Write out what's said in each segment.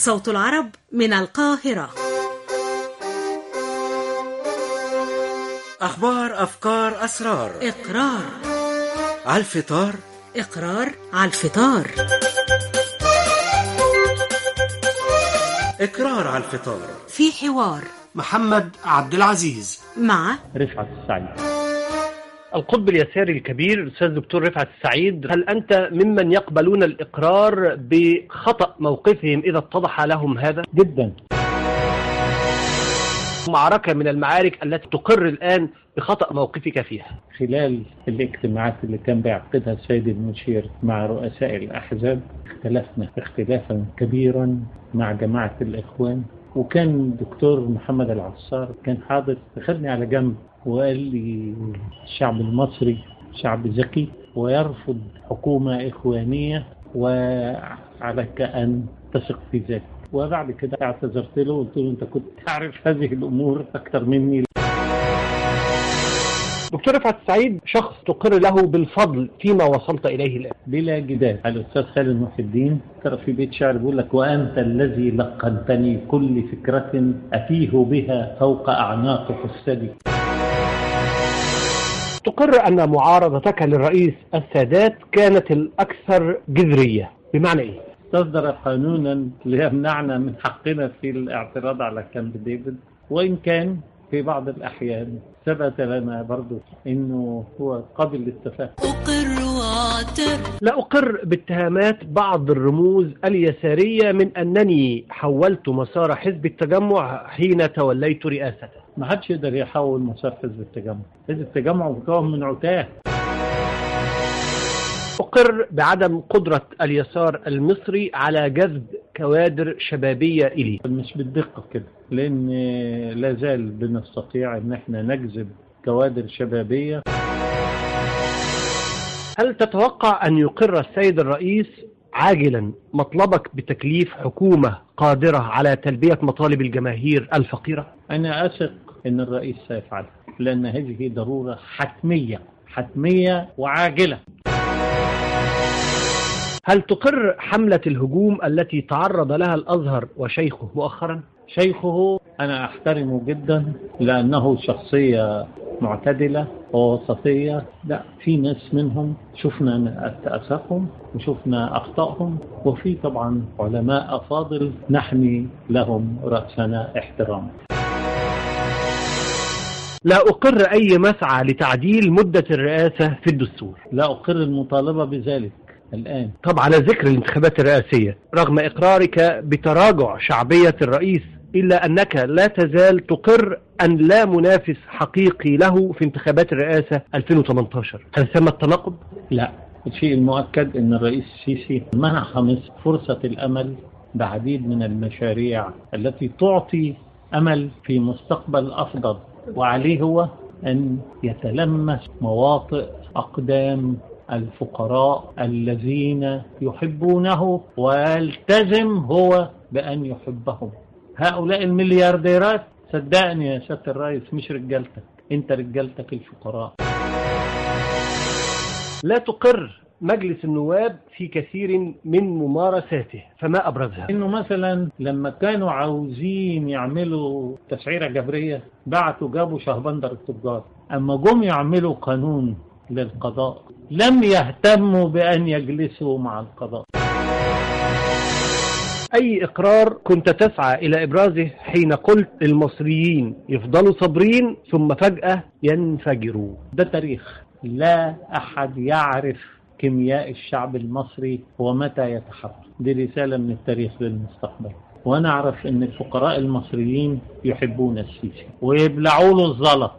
صوت العرب من القاهرة. أخبار، أفكار، أسرار. إقرار على الفطار. إقرار على الفطار. إقرار على الفطار. في حوار محمد عبد العزيز مع رفعت السعيد. القطب اليساري الكبير الأستاذ دكتور رفعت السعيد، هل أنت ممن يقبلون الإقرار بخطأ موقفهم إذا اتضح لهم هذا؟ جدا. معركة من المعارك التي تقر الآن بخطأ موقفك فيها. خلال الاجتماعات اللي كان بيعقدها السيد المشير مع رؤساء الأحزاب اختلفنا اختلافا كبيرا مع جماعة الإخوان، وكان الدكتور محمد العصار كان حاضر، خدني على جنب وقال لي الشعب المصري شعب ذكي ويرفض حكومة إخوانية وعليك أن تثق في ذلك. وبعد كده اعتذرت له وقلت له أنت كنت تعرف هذه الأمور أكثر مني. دكتور رفعت السعيد شخص تقر له بالفضل فيما وصلت إليه الآن بلا جدال. الأستاذ خالد محي الدين ترى في بيت شعر بيقول لك: وأنت الذي لقنتني كل فكرة أتيه بها فوق أعناق فسدي. تقر أن معارضتك للرئيس السادات كانت الأكثر جذرية، بمعنى إيه؟ تصدر قانونا ليمنعنا من حقنا في الاعتراض على كامب ديفيد، وإن كان في بعض الأحيان ثبت لنا برضو إنه هو قابل للتفاهم. أقر وأعترف. لا أقر باتهامات بعض الرموز اليسارية من أنني حولت مسار حزب التجمع حين توليت رئاسته. ما حدش يقدر يحول مسار حزب التجمع. حزب التجمع مكون من عتاه. أقر بعدم قدرة اليسار المصري على جذب كوادر شبابية إليه. مش بالدقة كده، لأن لا زال بنستطيع أن احنا نجذب كوادر شبابية. هل تتوقع أن يقر السيد الرئيس عاجلا مطلبك بتكليف حكومة قادرة على تلبية مطالب الجماهير الفقيرة؟ أنا أثق أن الرئيس سيفعل، لأن هذه ضرورة حتمية وعاجلة. هل تقر حملة الهجوم التي تعرض لها الأزهر وشيخه مؤخرا؟ شيخه أنا أحترمه جدا لأنه شخصية معتدلة ووسطية. لا، في ناس منهم شفنا أسفهم وشفنا أخطائهم، وفي طبعا علماء أفاضل نحمي لهم رأسنا احترام. لا أقر أي مسعى لتعديل مدة الرئاسة في الدستور. لا أقر المطالبة بذلك الآن. طب على ذكر الانتخابات الرئاسية، رغم إقرارك بتراجع شعبية الرئيس إلا أنك لا تزال تقر أن لا منافس حقيقي له في انتخابات الرئاسة 2018. هل ثم التناقض؟ لا، الشيء المؤكد أن الرئيس السيسي منح مصر فرصة الأمل بعديد من المشاريع التي تعطي أمل في مستقبل أفضل، وعليه هو أن يتلمس مواطئ أقدام الفقراء الذين يحبونه ويلتزم هو بأن يحبهم. هؤلاء المليارديرات صدقني يا سيادة الرئيس مش رجالتك، انت رجالتك الفقراء. لا تقر مجلس النواب في كثير من ممارساته، فما أبرزها؟ إنه مثلا لما كانوا عاوزين يعملوا تسعيرة جبرية جابوا شهبندر التجار. أما جم يعملوا قانون للقضاء لم يهتموا بأن يجلسوا مع القضاء. أي إقرار كنت تسعى إلى إبرازه حين قلت المصريين يفضلوا صابرين ثم فجأة ينفجروا؟ ده تاريخ. لا أحد يعرف كيمياء الشعب المصري ومتى يتحرك. دي رسالة من التاريخ للمستقبل. وأنا أعرف أن الفقراء المصريين يحبون السيسي ويبلعوا له الزلط.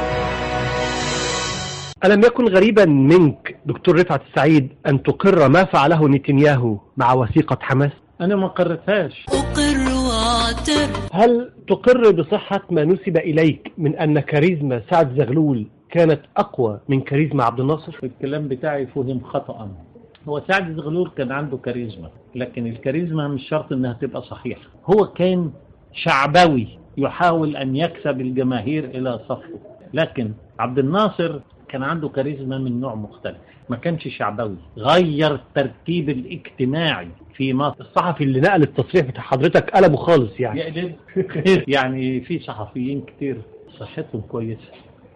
ألم يكن غريبا منك دكتور رفعت السعيد أن تقر ما فعله نتنياهو مع وثيقة حماس؟ أنا ما قررتهاش. أقر وأعترف. هل تقر بصحة ما نسب إليك من أن كاريزما سعد زغلول كانت أقوى من كاريزما عبد الناصر؟ الكلام بتاعي فهم خطأ. هو سعد زغلول كان عنده كاريزما، لكن الكاريزما مش شرط أنها تبقى صحيحة. هو كان شعبوي يحاول أن يكسب الجماهير إلى صفه، لكن عبد الناصر كان عنده كاريزما من نوع مختلف، ما كانش شعبوي، غير التركيب الاجتماعي في مصر. الصحفي اللي نقل التصريح بتاع حضرتك قلبه خالص يعني. يقلب يعني في صحفيين كتير صحتهم كويسة.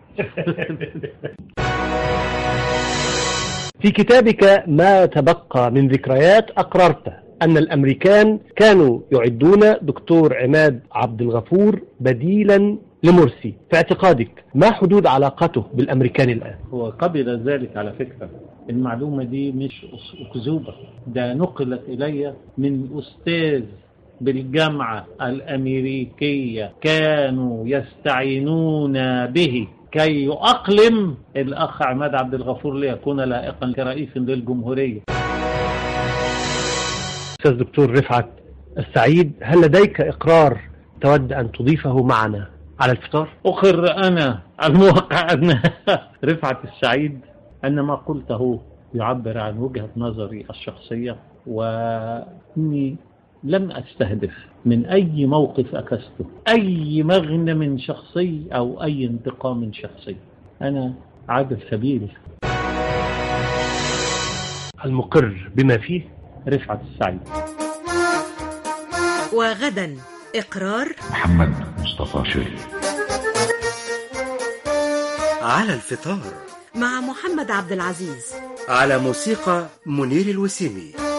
في كتابك ما تبقى من ذكريات أقررت أن الأمريكان كانوا يعدون دكتور عماد عبد الغفور بديلا لمرسي. في اعتقادك ما حدود علاقته بالأمريكان الآن؟ هو قبل ذلك على فكرة، المعلومة دي مش أكذوبة، ده نقلت إلي من أستاذ بالجامعة الأمريكية كانوا يستعينون به كي يؤقلم الأخ عماد عبد الغفور ليكون لائقا كرئيس للجمهورية. أستاذ دكتور رفعت السعيد، هل لديك إقرار تود أن تضيفه معنا على الفطار؟ أقر أنا الموقع أن رفعت السعيد أن ما قلته يعبر عن وجهة نظري الشخصية، وإني لم أستهدف من أي موقف أكسته أي مغنم شخصي أو أي انتقام شخصي. أنا عابر سبيل. المقر بما فيه رفعت السعيد. وغدا إقرار محمد مصطفى شريف. على الفطار مع محمد عبد العزيز، على موسيقى منير الوسيمي.